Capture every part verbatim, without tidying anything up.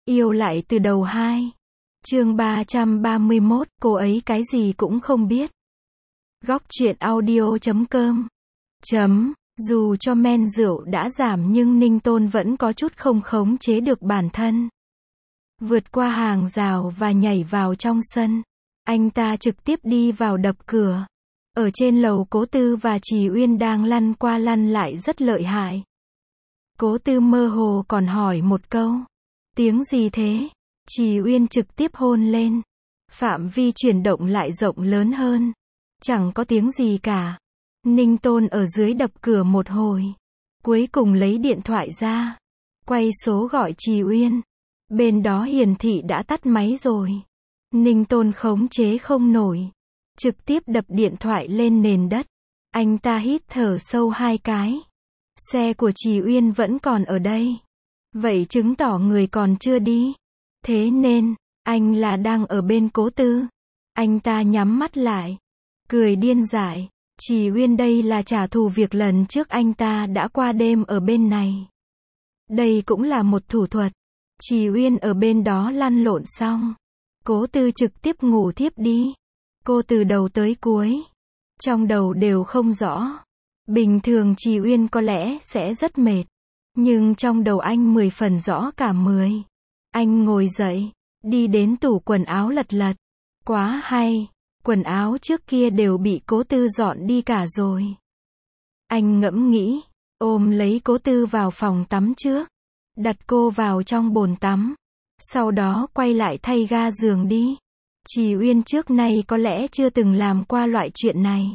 Yêu lại từ đầu hai. Chương ba trăm ba mươi mốt, cô ấy cái gì cũng không biết. Góc truyện audio chấm com. Chấm, dù cho men rượu đã giảm nhưng Ninh Tôn vẫn có chút không khống chế được bản thân. Vượt qua hàng rào và nhảy vào trong sân. Anh ta trực tiếp đi vào đập cửa. Ở trên lầu Cố Tư và Trì Uyên đang lăn qua lăn lại rất lợi hại. Cố Tư mơ hồ còn hỏi một câu. Tiếng gì thế? Trì Uyên trực tiếp hôn lên. Phạm vi chuyển động lại rộng lớn hơn. Chẳng có tiếng gì cả. Ninh Tôn ở dưới đập cửa một hồi. Cuối cùng lấy điện thoại ra. Quay số gọi Trì Uyên. Bên đó hiển thị đã tắt máy rồi. Ninh Tôn khống chế không nổi. Trực tiếp đập điện thoại lên nền đất. Anh ta hít thở sâu hai cái. Xe của Trì Uyên vẫn còn ở đây. Vậy chứng tỏ người còn chưa đi. Thế nên, anh là đang ở bên Cố Tư. Anh ta nhắm mắt lại. Cười điên dại. Trì Uyên đây là trả thù việc lần trước anh ta đã qua đêm ở bên này. Đây cũng là một thủ thuật. Trì Uyên ở bên đó lăn lộn xong. Cố Tư trực tiếp ngủ thiếp đi. Cô từ đầu tới cuối. Trong đầu đều không rõ. Bình thường Trì Uyên có lẽ sẽ rất mệt. Nhưng trong đầu anh mười phần rõ cả mười. Anh ngồi dậy. Đi đến tủ quần áo lật lật. Quá hay. Quần áo trước kia đều bị Cố Tư dọn đi cả rồi. Anh ngẫm nghĩ. Ôm lấy Cố Tư vào phòng tắm trước. Đặt cô vào trong bồn tắm. Sau đó quay lại thay ga giường đi. Trì Uyên trước nay có lẽ chưa từng làm qua loại chuyện này.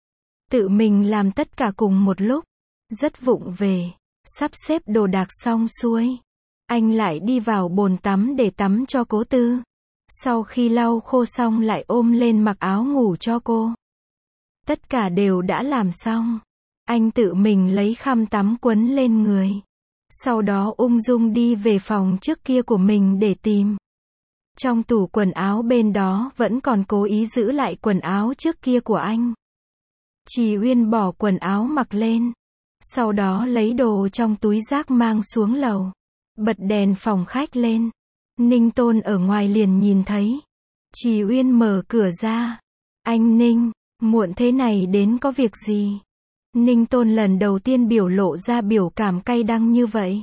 Tự mình làm tất cả cùng một lúc. Rất vụng về. Sắp xếp đồ đạc xong xuôi. Anh lại đi vào bồn tắm để tắm cho Cố Tư. Sau khi lau khô xong lại ôm lên mặc áo ngủ cho cô. Tất cả đều đã làm xong. Anh tự mình lấy khăn tắm quấn lên người. Sau đó ung dung đi về phòng trước kia của mình để tìm. Trong tủ quần áo bên đó vẫn còn cố ý giữ lại quần áo trước kia của anh. Trì Uyên bỏ quần áo mặc lên. Sau đó lấy đồ trong túi rác mang xuống lầu. Bật đèn phòng khách lên. Ninh Tôn ở ngoài liền nhìn thấy. Trì Uyên mở cửa ra. Anh Ninh, muộn thế này đến có việc gì? Ninh Tôn lần đầu tiên biểu lộ ra biểu cảm cay đắng như vậy.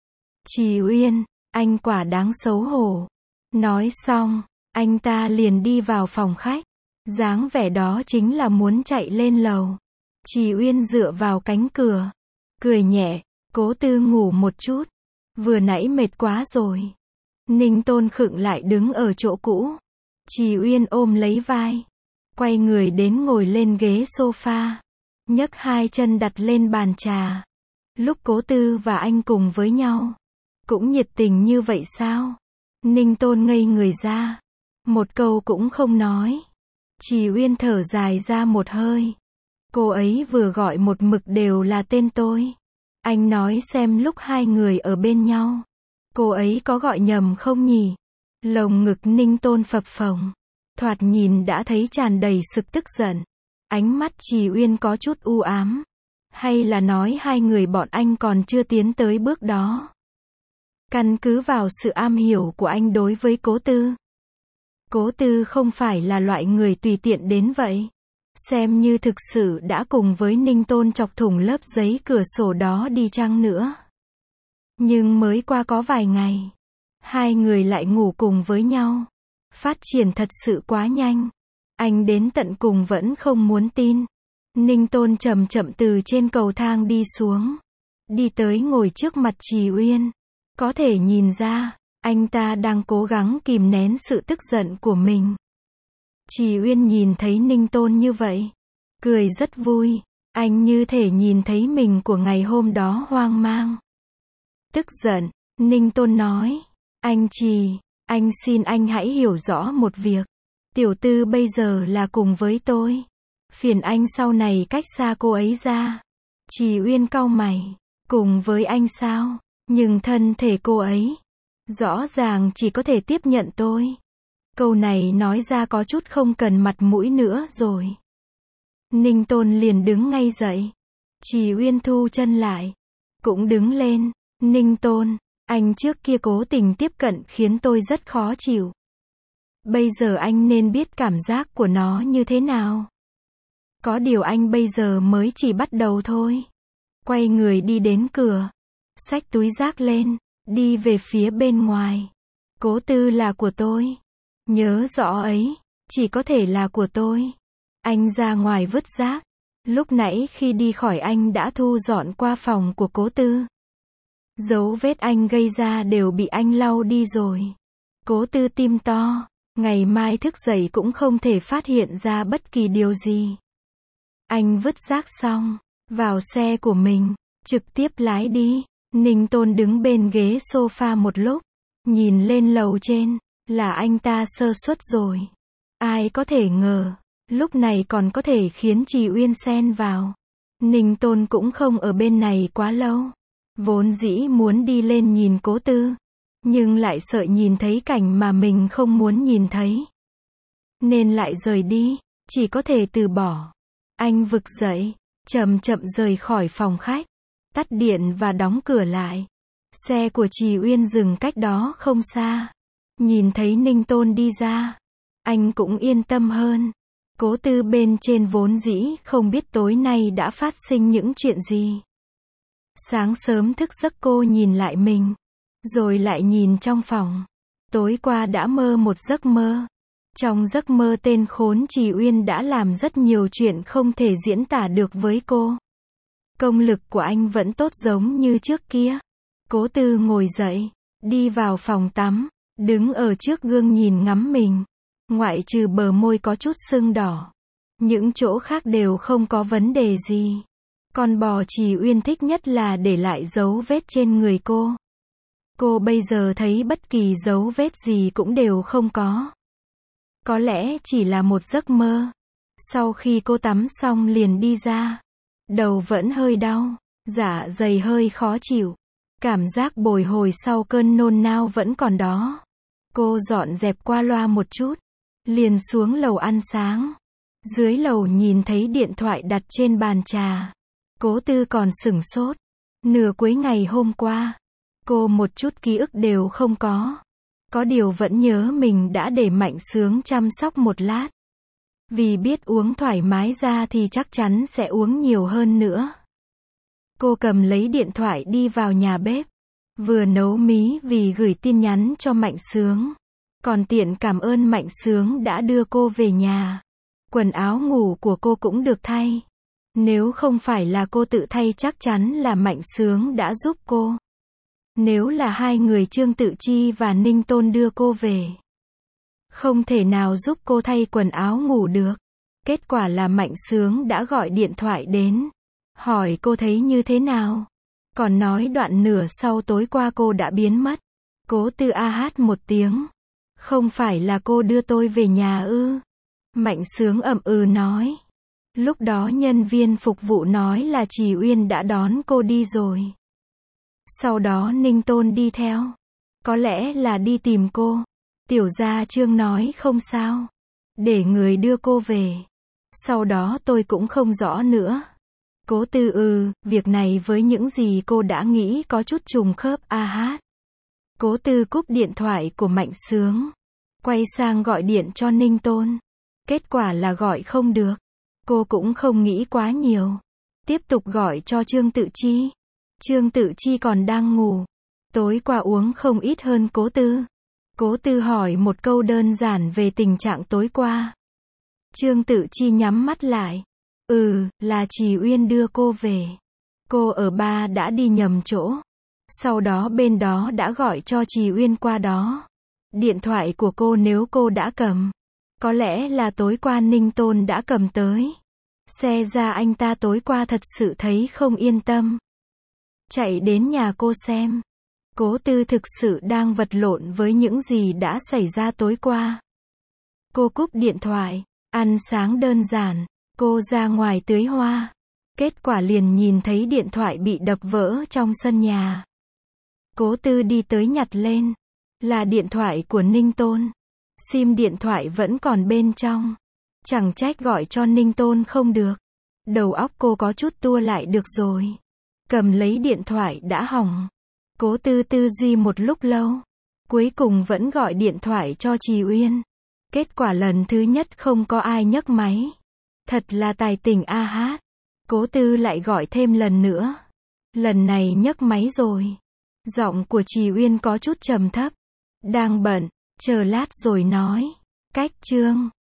Trì Uyên, anh quả đáng xấu hổ. Nói xong, anh ta liền đi vào phòng khách. Dáng vẻ đó chính là muốn chạy lên lầu. Trì Uyên dựa vào cánh cửa. Cười nhẹ, Cố Tư ngủ một chút. Vừa nãy mệt quá rồi. Ninh Tôn khựng lại đứng ở chỗ cũ. Trì Uyên ôm lấy vai. Quay người đến ngồi lên ghế sofa. Nhấc hai chân đặt lên bàn trà. Lúc Cố Tư và anh cùng với nhau. Cũng nhiệt tình như vậy sao? Ninh Tôn ngây người ra. Một câu cũng không nói. Trì Uyên thở dài ra một hơi. Cô ấy vừa gọi một mực đều là tên tôi. Anh nói xem lúc hai người ở bên nhau. Cô ấy có gọi nhầm không nhỉ? Lồng ngực Ninh Tôn phập phồng. Thoạt nhìn đã thấy tràn đầy sự tức giận. Ánh mắt Trì Uyên có chút u ám. Hay là nói hai người bọn anh còn chưa tiến tới bước đó? Căn cứ vào sự am hiểu của anh đối với Cố Tư. Cố Tư không phải là loại người tùy tiện đến vậy. Xem như thực sự đã cùng với Ninh Tôn chọc thủng lớp giấy cửa sổ đó đi chăng nữa. Nhưng mới qua có vài ngày. Hai người lại ngủ cùng với nhau. Phát triển thật sự quá nhanh. Anh đến tận cùng vẫn không muốn tin. Ninh Tôn chậm chậm từ trên cầu thang đi xuống. Đi tới ngồi trước mặt Trì Uyên. Có thể nhìn ra, anh ta đang cố gắng kìm nén sự tức giận của mình. Trì Uyên nhìn thấy Ninh Tôn như vậy. Cười rất vui. Anh như thể nhìn thấy mình của ngày hôm đó hoang mang. Tức giận, Ninh Tôn nói. Anh Trì, anh xin anh hãy hiểu rõ một việc. Tiểu Tư bây giờ là cùng với tôi. Phiền anh sau này cách xa cô ấy ra. Trì Uyên cau mày. Cùng với anh sao? Nhưng thân thể cô ấy. Rõ ràng chỉ có thể tiếp nhận tôi. Câu này nói ra có chút không cần mặt mũi nữa rồi. Ninh Tôn liền đứng ngay dậy. Trì Uyên thu chân lại. Cũng đứng lên. Ninh Tôn, Anh trước kia cố tình tiếp cận khiến tôi rất khó chịu. Bây giờ anh nên biết cảm giác của nó như thế nào. Có điều anh bây giờ mới chỉ bắt đầu thôi. Quay người đi đến cửa. Xách túi rác lên. Đi về phía bên ngoài. Cố Tư là của tôi. Nhớ rõ ấy. Chỉ có thể là của tôi. Anh ra ngoài vứt rác. Lúc nãy khi đi khỏi anh đã thu dọn qua phòng của Cố Tư. Dấu vết anh gây ra đều bị anh lau đi rồi. Cố Tư tim to. Ngày mai thức dậy cũng không thể phát hiện ra bất kỳ điều gì. Anh vứt rác xong. Vào xe của mình. Trực tiếp lái đi. Ninh Tôn đứng bên ghế sofa một lúc. Nhìn lên lầu trên. Là anh ta sơ suất rồi. Ai có thể ngờ. Lúc này còn có thể khiến Trì Uyên xen vào. Ninh Tôn cũng không ở bên này quá lâu. Vốn dĩ muốn đi lên nhìn Cố Tư. Nhưng lại sợ nhìn thấy cảnh mà mình không muốn nhìn thấy. Nên lại rời đi. Chỉ có thể từ bỏ. Anh vực dậy. Chậm chậm rời khỏi phòng khách. Tắt điện và đóng cửa lại. Xe của Trì Uyên dừng cách đó không xa. Nhìn thấy Ninh Tôn đi ra. Anh cũng yên tâm hơn. Cố Tư bên trên vốn dĩ không biết tối nay đã phát sinh những chuyện gì. Sáng sớm thức giấc cô nhìn lại mình. Rồi lại nhìn trong phòng. Tối qua đã mơ một giấc mơ. Trong giấc mơ tên khốn Trì Uyên đã làm rất nhiều chuyện không thể diễn tả được với cô. Công lực của anh vẫn tốt giống như trước kia. Cố Tư ngồi dậy. Đi vào phòng tắm. Đứng ở trước gương nhìn ngắm mình. Ngoại trừ bờ môi có chút sưng đỏ. Những chỗ khác đều không có vấn đề gì. Con bò Trì Uyên thích nhất là để lại dấu vết trên người cô. Cô bây giờ thấy bất kỳ dấu vết gì cũng đều không có. Có lẽ chỉ là một giấc mơ. Sau khi cô tắm xong liền đi ra. Đầu vẫn hơi đau. Dạ dày hơi khó chịu. Cảm giác bồi hồi sau cơn nôn nao vẫn còn đó. Cô dọn dẹp qua loa một chút. Liền xuống lầu ăn sáng. Dưới lầu nhìn thấy điện thoại đặt trên bàn trà. Cố Tư còn sửng sốt. Nửa cuối ngày hôm qua. Cô một chút ký ức đều không có. Có điều vẫn nhớ mình đã để Mạnh Sướng chăm sóc một lát. Vì biết uống thoải mái ra thì chắc chắn sẽ uống nhiều hơn nữa. Cô cầm lấy điện thoại đi vào nhà bếp. Vừa nấu mí vì gửi tin nhắn cho Mạnh Sướng. Còn tiện cảm ơn Mạnh Sướng đã đưa cô về nhà. Quần áo ngủ của cô cũng được thay. Nếu không phải là cô tự thay chắc chắn là Mạnh Sướng đã giúp cô. Nếu là hai người Trương Tự Chi và Ninh Tôn đưa cô về. Không thể nào giúp cô thay quần áo ngủ được. Kết quả là Mạnh Sướng đã gọi điện thoại đến. Hỏi cô thấy như thế nào. Còn nói đoạn nửa sau tối qua cô đã biến mất. Cố Tư a hát một tiếng. Không phải là cô đưa tôi về nhà ư? Mạnh Sướng ậm ừ nói. Lúc đó nhân viên phục vụ nói là Trì Uyên đã đón cô đi rồi. Sau đó Ninh Tôn đi theo. Có lẽ là đi tìm cô. Tiểu gia Trương nói không sao. Để người đưa cô về. Sau đó tôi cũng không rõ nữa. Cố Tư ừ, việc này với những gì cô đã nghĩ có chút trùng khớp a hát. Cố Tư cúp điện thoại của Mạnh Sướng. Quay sang gọi điện cho Ninh Tôn. Kết quả là gọi không được. Cô cũng không nghĩ quá nhiều. Tiếp tục gọi cho Trương Tự Chi. Trương Tự Chi còn đang ngủ. Tối qua uống không ít hơn Cố Tư. Cố Tư hỏi một câu đơn giản về tình trạng tối qua. Trương Tự Chi nhắm mắt lại. Ừ, là Trì Uyên đưa cô về. Cô ở ba đã đi nhầm chỗ. Sau đó bên đó đã gọi cho Trì Uyên qua đó. Điện thoại của cô nếu cô đã cầm. Có lẽ là tối qua Ninh Tôn đã cầm tới. Xe ra anh ta tối qua thật sự thấy không yên tâm. Chạy đến nhà cô xem. Cố Tư thực sự đang vật lộn với những gì đã xảy ra tối qua. Cô cúp điện thoại. Ăn sáng đơn giản. Cô ra ngoài tưới hoa. Kết quả liền nhìn thấy điện thoại bị đập vỡ trong sân nhà. Cố Tư đi tới nhặt lên. Là điện thoại của Ninh Tôn. Sim điện thoại vẫn còn bên trong. Chẳng trách gọi cho Ninh Tôn không được. Đầu óc cô có chút tua lại được rồi. Cầm lấy điện thoại đã hỏng. Cố Tư tư duy một lúc lâu. Cuối cùng vẫn gọi điện thoại cho Trì Uyên. Kết quả lần thứ nhất không có ai nhấc máy. Thật là tài tình a hát. Cố Tư lại gọi thêm lần nữa. Lần này nhấc máy rồi. Giọng của Trì Uyên có chút trầm thấp. Đang bận, chờ lát rồi nói. Cách chương